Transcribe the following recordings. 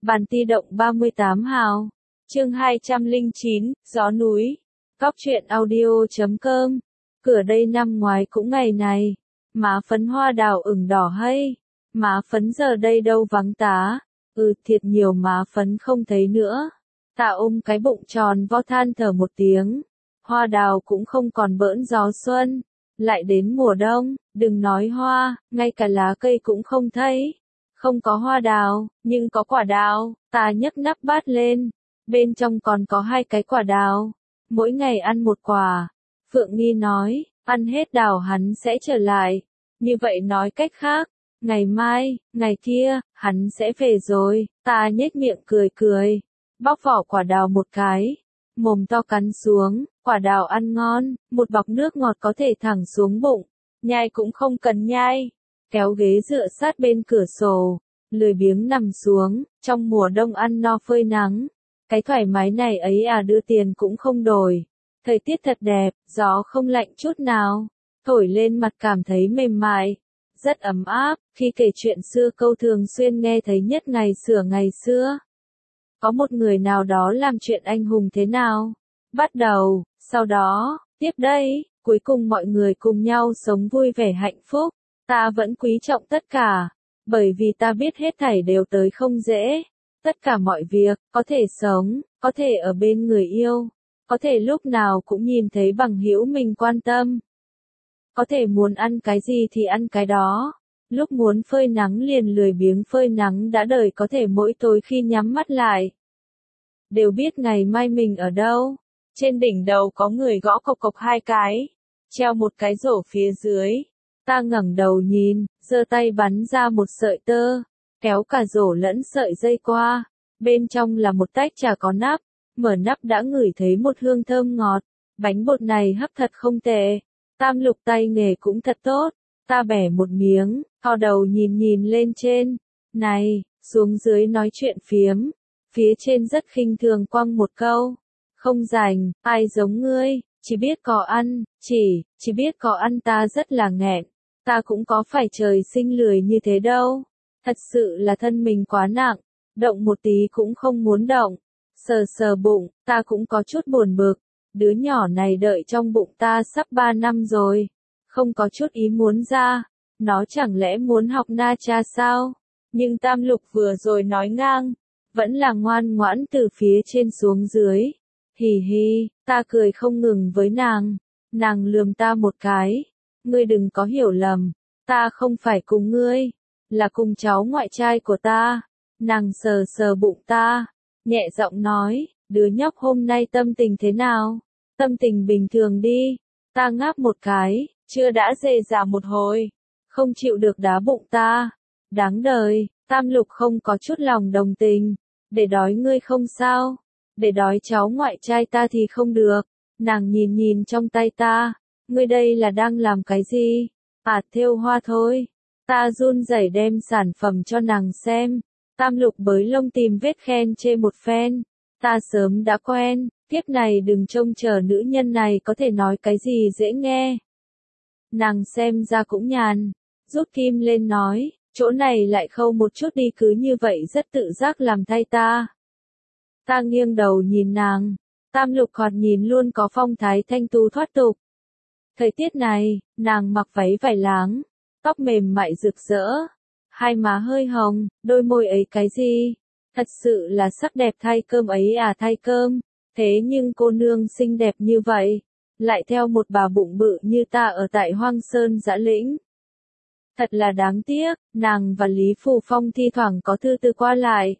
Bản ti động 38 hào. Chương 209, Gió núi. Cóc truyện audio.com. Cửa đây năm ngoái cũng ngày này. Má phấn hoa đào ửng đỏ hay. Má phấn giờ đây đâu vắng tá. Thiệt nhiều má phấn không thấy nữa. Ta ôm cái bụng tròn vo than thở một tiếng. Hoa đào cũng không còn bỡn gió xuân. Lại đến mùa đông, đừng nói hoa, ngay cả lá cây cũng không thấy. Không có hoa đào, nhưng có quả đào. Ta nhấc nắp bát lên. Bên trong còn có 2 cái quả đào. Mỗi ngày ăn 1 quả. Phượng Nghi nói, ăn hết đào hắn sẽ trở lại. Như vậy nói cách khác, ngày mai, ngày kia, hắn sẽ về rồi. Ta nhếch miệng cười cười. Bóc vỏ quả đào một cái. Mồm to cắn xuống, quả đào ăn ngon, một bọc nước ngọt có thể thẳng xuống bụng. Nhai cũng không cần nhai. Kéo ghế dựa sát bên cửa sổ. Lười biếng nằm xuống, trong mùa đông ăn no phơi nắng. Cái thoải mái này ấy đưa tiền cũng không đổi. Thời tiết thật đẹp, gió không lạnh chút nào. Thổi lên mặt cảm thấy mềm mại. Rất ấm áp, khi kể chuyện xưa câu thường xuyên nghe thấy nhất ngày xưa. Có một người nào đó làm chuyện anh hùng thế nào? Bắt đầu, sau đó, tiếp đây, cuối cùng mọi người cùng nhau sống vui vẻ hạnh phúc. Ta vẫn quý trọng tất cả, bởi vì ta biết hết thảy đều tới không dễ. Tất cả mọi việc, có thể sống, có thể ở bên người yêu, có thể lúc nào cũng nhìn thấy bằng hữu mình quan tâm. Có thể muốn ăn cái gì thì ăn cái đó. Lúc muốn phơi nắng liền lười biếng phơi nắng đã đời có thể mỗi tối khi nhắm mắt lại. Đều biết ngày mai mình ở đâu. Trên đỉnh đầu có người gõ cộc cộc 2 cái. Treo một cái rổ phía dưới. Ta ngẩng đầu nhìn, giơ tay bắn ra một sợi tơ. Kéo cả rổ lẫn sợi dây qua. Bên trong là một tách trà có nắp. Mở nắp đã ngửi thấy một hương thơm ngọt. Bánh bột này hấp thật không tệ. Tam lục tay nghề cũng thật tốt. Ta bẻ một miếng, thò đầu nhìn lên trên. Này, xuống dưới nói chuyện phiếm. Phía trên rất khinh thường quăng một câu. Không rảnh, ai giống ngươi, chỉ biết có ăn, chỉ biết có ăn ta rất là nghẹn. Ta cũng có phải trời sinh lười như thế đâu. Thật sự là thân mình quá nặng, động một tí cũng không muốn động. Sờ bụng, ta cũng có chút buồn bực. Đứa nhỏ này đợi trong bụng ta sắp 3 năm rồi. Không có chút ý muốn ra. Nó chẳng lẽ muốn học na cha sao? Nhưng Tam Lục vừa rồi nói ngang. Vẫn là ngoan ngoãn từ phía trên xuống dưới. Hì hì, ta cười không ngừng với nàng. Nàng lườm ta một cái. Ngươi đừng có hiểu lầm. Ta không phải cùng ngươi. Là cùng cháu ngoại trai của ta. Nàng sờ bụng ta. Nhẹ giọng nói, đứa nhóc hôm nay tâm tình thế nào? Tâm tình bình thường đi. Ta ngáp một cái, chưa đã rề rà một hồi. Không chịu được đá bụng ta. Đáng đời, Tam Lục không có chút lòng đồng tình. Để đói ngươi không sao. Để đói cháu ngoại trai ta thì không được. Nàng nhìn trong tay ta. Ngươi đây là đang làm cái gì? Thêu hoa thôi. Ta run rẩy đem sản phẩm cho nàng xem. Tam Lục bới lông tìm vết khen chê một phen. Ta sớm đã quen. Tiếp này đừng trông chờ nữ nhân này có thể nói cái gì dễ nghe. Nàng xem ra cũng nhàn. Rút kim lên nói. Chỗ này lại khâu một chút đi cứ như vậy rất tự giác làm thay ta. Ta nghiêng đầu nhìn nàng. Tam Lục còn nhìn luôn có phong thái thanh tú thoát tục. Thời tiết này, nàng mặc váy vải láng. Tóc mềm mại rực rỡ. 2 má hơi hồng, đôi môi ấy cái gì? Thật sự là sắc đẹp thay cơm ấy thay cơm. Thế nhưng cô nương xinh đẹp như vậy. Lại theo một bà bụng bự như ta ở tại Hoang Sơn Dã Lĩnh. Thật là đáng tiếc, nàng và Lý Phù Phong thi thoảng có thư từ qua lại.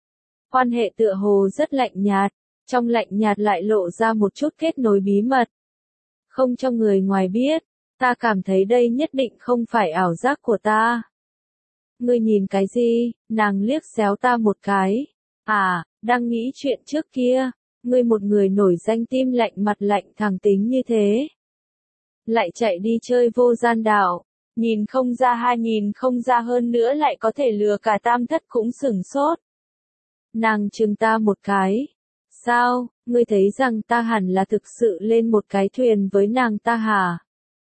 Quan hệ tựa hồ rất lạnh nhạt, trong lạnh nhạt lại lộ ra một chút kết nối bí mật. Không cho người ngoài biết, ta cảm thấy đây nhất định không phải ảo giác của ta. Ngươi nhìn cái gì? Nàng liếc xéo ta một cái. Đang nghĩ chuyện trước kia, ngươi một người nổi danh tim lạnh mặt lạnh thẳng tính như thế. Lại chạy đi chơi vô gian đạo. Nhìn không ra hơn nữa lại có thể lừa cả Tam Thất cũng sửng sốt. Nàng chừng ta một cái. Sao, ngươi thấy rằng ta hẳn là thực sự lên một cái thuyền với nàng ta hả?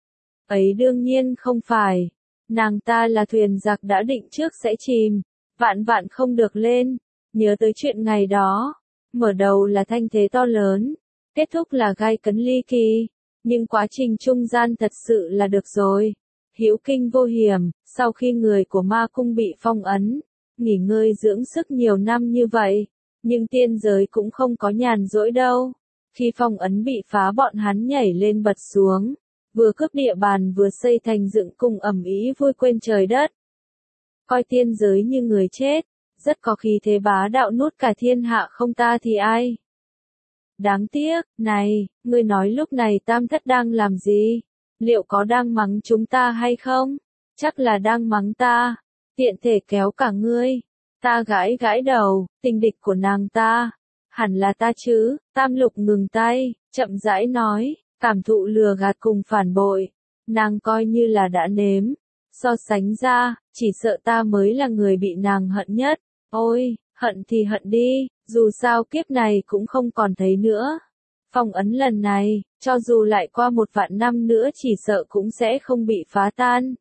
Ấy đương nhiên không phải. Nàng ta là thuyền giặc đã định trước sẽ chìm. Vạn không được lên. nhớ tới chuyện ngày đó, mở đầu là thanh thế to lớn, kết thúc là gai cấn ly kỳ, nhưng quá trình trung gian thật sự là được rồi. Hữu kinh vô hiểm, sau khi người của ma cung bị phong ấn, nghỉ ngơi dưỡng sức nhiều năm như vậy, nhưng tiên giới cũng không có nhàn rỗi đâu. Khi phong ấn bị phá bọn hắn nhảy lên bật xuống, vừa cướp địa bàn vừa xây thành dựng cung ầm ĩ vui quên trời đất. Coi tiên giới như người chết, rất có khí thế bá đạo nuốt cả thiên hạ không ta thì ai. Đáng tiếc, này, ngươi nói lúc này Tam Thất đang làm gì? Liệu có đang mắng chúng ta hay không? Chắc là đang mắng ta, tiện thể kéo cả ngươi. Ta gãi gãi đầu, tình địch của nàng ta. Hẳn là ta chứ, Tam Lục ngừng tay, chậm rãi nói, cảm thụ lừa gạt cùng phản bội. Nàng coi như là đã nếm. So sánh ra, chỉ sợ ta mới là người bị nàng hận nhất. Ôi, hận thì hận đi, dù sao kiếp này cũng không còn thấy nữa. Phong ấn lần này, cho dù lại qua 1.000 năm nữa chỉ sợ cũng sẽ không bị phá tan.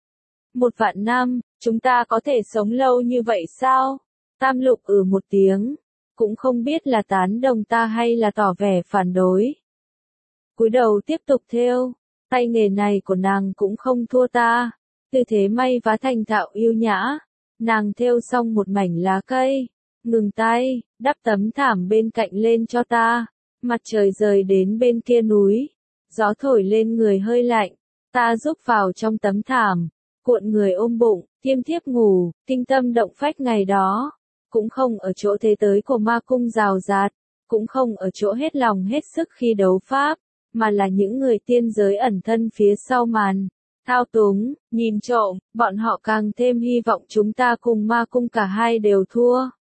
1.000 năm, chúng ta có thể sống lâu như vậy sao? Tam Lục một tiếng, cũng không biết là tán đồng ta hay là tỏ vẻ phản đối. Cúi đầu tiếp tục thêu, tay nghề này của nàng cũng không thua ta, tư thế may vá thành thạo yêu nhã. Nàng thêu xong một mảnh lá cây, ngừng tay, đắp tấm thảm bên cạnh lên cho ta. Mặt trời rời đến bên kia núi, gió thổi lên người hơi lạnh, ta rúc vào trong tấm thảm, cuộn người ôm bụng, thiêm thiếp ngủ, kinh tâm động phách ngày đó, cũng không ở chỗ thế tới của ma cung rào rạt, cũng không ở chỗ hết lòng hết sức khi đấu pháp, mà là những người tiên giới ẩn thân phía sau màn, thao túng, nhìn trộm, bọn họ càng thêm hy vọng chúng ta cùng ma cung cả hai đều thua.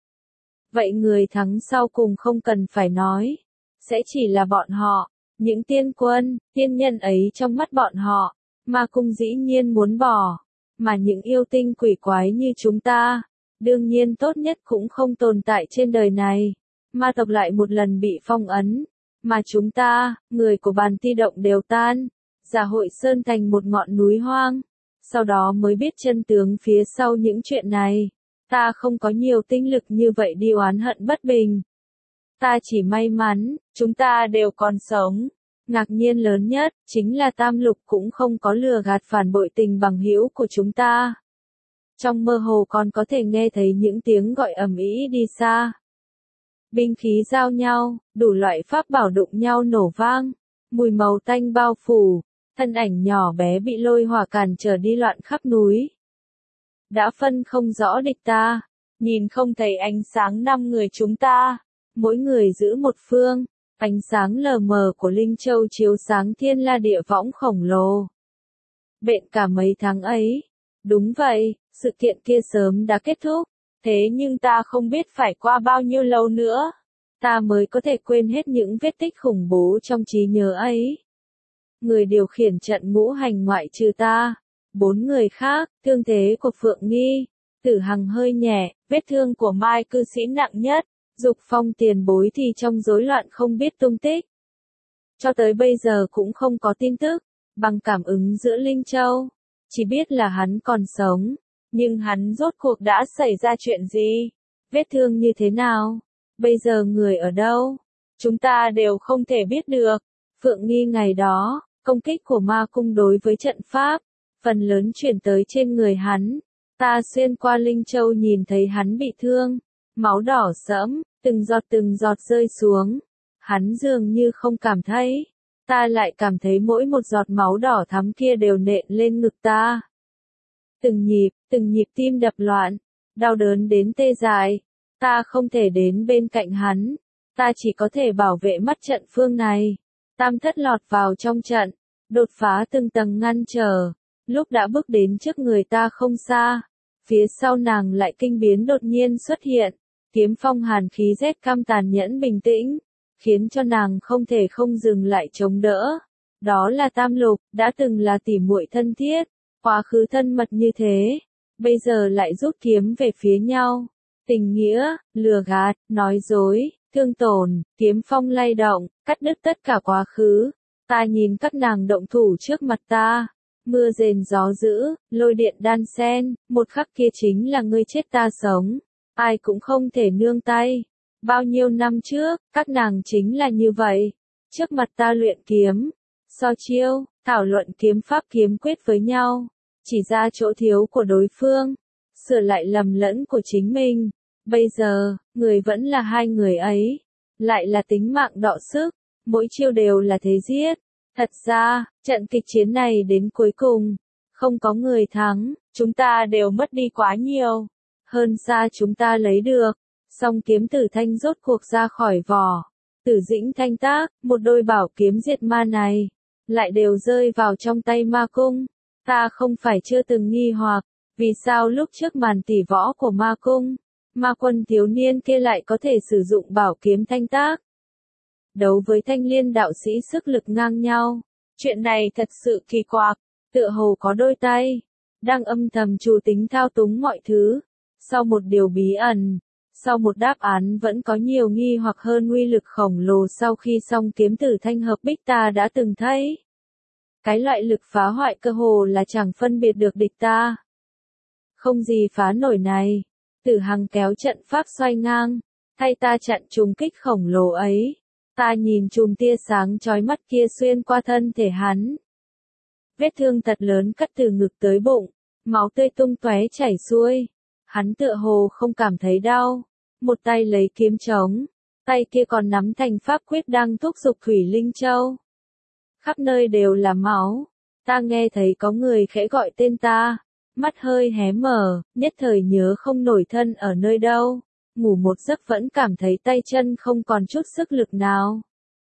Vậy người thắng sau cùng không cần phải nói, sẽ chỉ là bọn họ, những tiên quân, tiên nhân ấy trong mắt bọn họ, ma cung dĩ nhiên muốn bỏ, mà những yêu tinh quỷ quái như chúng ta, đương nhiên tốt nhất cũng không tồn tại trên đời này. Ma tộc lại một lần bị phong ấn, mà chúng ta, người của Bàn Ti Động đều tan, Giả Hội Sơn thành một ngọn núi hoang, sau đó mới biết chân tướng phía sau những chuyện này. Ta không có nhiều tinh lực như vậy đi oán hận bất bình. Ta chỉ may mắn, chúng ta đều còn sống. Ngạc nhiên lớn nhất, chính là Tam Lục cũng không có lừa gạt phản bội tình bằng hữu của chúng ta. Trong mơ hồ còn có thể nghe thấy những tiếng gọi ầm ĩ đi xa. Binh khí giao nhau, đủ loại pháp bảo đụng nhau nổ vang, mùi màu tanh bao phủ, thân ảnh nhỏ bé bị lôi hỏa cản trở đi loạn khắp núi. Đã phân không rõ địch ta, nhìn không thấy ánh sáng 5 người chúng ta, mỗi người giữ một phương, ánh sáng lờ mờ của Linh Châu chiếu sáng thiên la địa võng khổng lồ. Bện cả mấy tháng ấy, đúng vậy, sự kiện kia sớm đã kết thúc, thế nhưng ta không biết phải qua bao nhiêu lâu nữa, ta mới có thể quên hết những vết tích khủng bố trong trí nhớ ấy. Người điều khiển trận ngũ hành ngoại trừ ta. 4 người khác, thương thế của Phượng Nghi, Tử Hằng hơi nhẹ, vết thương của Mai cư sĩ nặng nhất, Dục Phong tiền bối thì trong rối loạn không biết tung tích. Cho tới bây giờ cũng không có tin tức, bằng cảm ứng giữa Linh Châu, chỉ biết là hắn còn sống, nhưng hắn rốt cuộc đã xảy ra chuyện gì, vết thương như thế nào, bây giờ người ở đâu, chúng ta đều không thể biết được. Phượng Nghi ngày đó, công kích của ma cung đối với trận pháp, phần lớn chuyển tới trên người hắn. Ta xuyên qua Linh Châu nhìn thấy hắn bị thương, máu đỏ sẫm, từng giọt rơi xuống. Hắn dường như không cảm thấy, ta lại cảm thấy mỗi một giọt máu đỏ thắm kia đều nện lên ngực ta. Từng nhịp tim đập loạn, đau đớn đến tê dại. Ta không thể đến bên cạnh hắn, ta chỉ có thể bảo vệ mắt trận phương này. Tam Thất lọt vào trong trận, đột phá từng tầng ngăn trở. Lúc đã bước đến trước người ta không xa, phía sau nàng lại kinh biến đột nhiên xuất hiện, kiếm phong hàn khí rét căm tàn nhẫn bình tĩnh, khiến cho nàng không thể không dừng lại chống đỡ. Đó là Tam Lục, đã từng là tỉ muội thân thiết, quá khứ thân mật như thế, bây giờ lại rút kiếm về phía nhau. Tình nghĩa, lừa gạt, nói dối, thương tổn, kiếm phong lay động, cắt đứt tất cả quá khứ. Ta nhìn các nàng động thủ trước mặt ta. Mưa rền gió dữ, lôi điện đan sen, một khắc kia chính là ngươi chết ta sống. ai cũng không thể nương tay. Bao nhiêu năm trước, các nàng chính là như vậy. Trước mặt ta luyện kiếm, so chiêu, thảo luận kiếm pháp kiếm quyết với nhau, chỉ ra chỗ thiếu của đối phương, sửa lại lầm lẫn của chính mình. Bây giờ, người vẫn là hai người ấy, lại là tính mạng đọ sức, mỗi chiêu đều là thế giết. Thật ra, trận kịch chiến này đến cuối cùng, không có người thắng, chúng ta đều mất đi quá nhiều. Hơn xa chúng ta lấy được, song kiếm Tử Thanh rốt cuộc ra khỏi vỏ. Tử Dĩnh Thanh tác, một đôi bảo kiếm diệt ma này, lại đều rơi vào trong tay ma cung. Ta không phải chưa từng nghi hoặc, vì sao lúc trước màn tỉ võ của ma cung, ma quân thiếu niên kia lại có thể sử dụng bảo kiếm thanh tác. Đấu với Thanh Liên đạo sĩ sức lực ngang nhau. Chuyện này thật sự kỳ quặc, tựa hồ có đôi tay, đang âm thầm chủ tính thao túng mọi thứ. Sau một điều bí ẩn, sau một đáp án vẫn có nhiều nghi hoặc hơn uy lực khổng lồ sau khi song kiếm Tử Thanh hợp bích ta đã từng thấy. Cái loại lực phá hoại cơ hồ là chẳng phân biệt được địch ta. Không gì phá nổi này. Tử Hằng kéo trận pháp xoay ngang, thay ta chặn trùng kích khổng lồ ấy. Ta nhìn chùm tia sáng chói mắt kia xuyên qua thân thể hắn. Vết thương thật lớn cắt từ ngực tới bụng, máu tươi tung tóe chảy xuôi. Hắn tựa hồ không cảm thấy đau, một tay lấy kiếm trống, tay kia còn nắm thành pháp quyết đang thúc giục Thủy Linh Châu. Khắp nơi đều là máu, ta nghe thấy có người khẽ gọi tên ta, mắt hơi hé mở, nhất thời nhớ không nổi thân ở nơi đâu, ngủ một giấc vẫn cảm thấy tay chân không còn chút sức lực nào.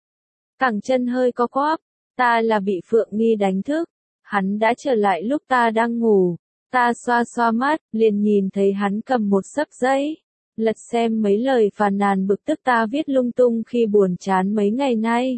Cẳng chân hơi co quắp, ta là bị Phượng Nghi đánh thức, hắn đã trở lại lúc ta đang ngủ. Ta xoa xoa mắt, liền nhìn thấy hắn cầm một xấp giấy, lật xem mấy lời phàn nàn bực tức ta viết lung tung khi buồn chán mấy ngày nay.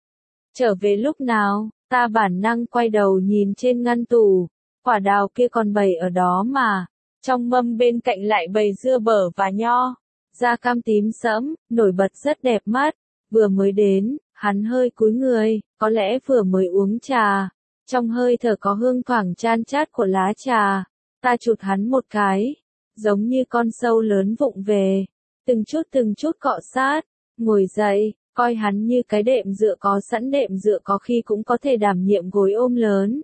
Trở về lúc nào, ta bản năng quay đầu nhìn trên ngăn tủ, quả đào kia còn bày ở đó mà, trong mâm bên cạnh lại bày dưa bở và nho, da cam tím sẫm, nổi bật rất đẹp mắt. Vừa mới đến, hắn hơi cúi người, có lẽ vừa mới uống trà. Trong hơi thở có hương thoảng chan chát của lá trà, ta chụt hắn một cái, giống như con sâu lớn vụng về, từng chút cọ sát, ngồi dậy, coi hắn như cái đệm dựa có sẵn, đệm dựa có khi cũng có thể đảm nhiệm gối ôm lớn.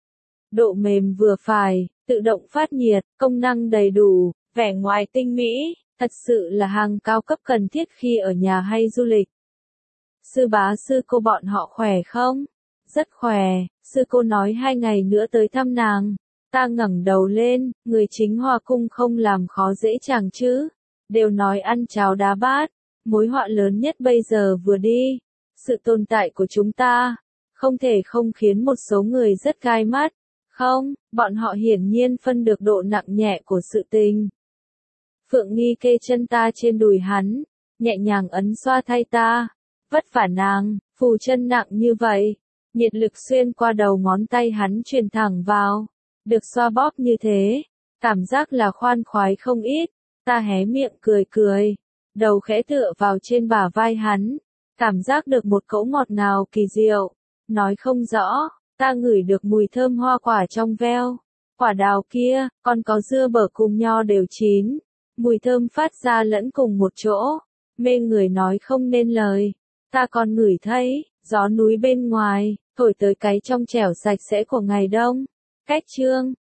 Độ mềm vừa phải, tự động phát nhiệt, công năng đầy đủ, vẻ ngoài tinh mỹ, thật sự là hàng cao cấp cần thiết khi ở nhà hay du lịch. Sư bá sư cô bọn họ khỏe không? Rất khỏe, sư cô nói 2 ngày nữa tới thăm nàng. Ta ngẩng đầu lên, người chính Hoa Cung không làm khó dễ chàng chứ. Đều nói ăn cháo đá bát, mối họa lớn nhất bây giờ vừa đi. Sự tồn tại của chúng ta, không thể không khiến một số người rất gai mắt. Không, bọn họ hiển nhiên phân được độ nặng nhẹ của sự tình. Phượng Nghi kê chân ta trên đùi hắn, nhẹ nhàng ấn xoa thay ta. Vất vả nàng, phù chân nặng như vậy. Nhiệt lực xuyên qua đầu ngón tay hắn truyền thẳng vào, được xoa bóp như thế, cảm giác là khoan khoái không ít. Ta hé miệng cười cười, đầu khẽ tựa vào trên bả vai hắn, cảm giác được một cỗ ngọt ngào kỳ diệu, nói không rõ. Ta ngửi được mùi thơm hoa quả trong veo, quả đào kia, còn có dưa bở cùng nho đều chín, mùi thơm phát ra lẫn cùng một chỗ, mê người nói không nên lời. Ta còn ngửi thấy gió núi bên ngoài, thổi tới cái trong trẻo sạch sẽ của ngày đông. Cách chương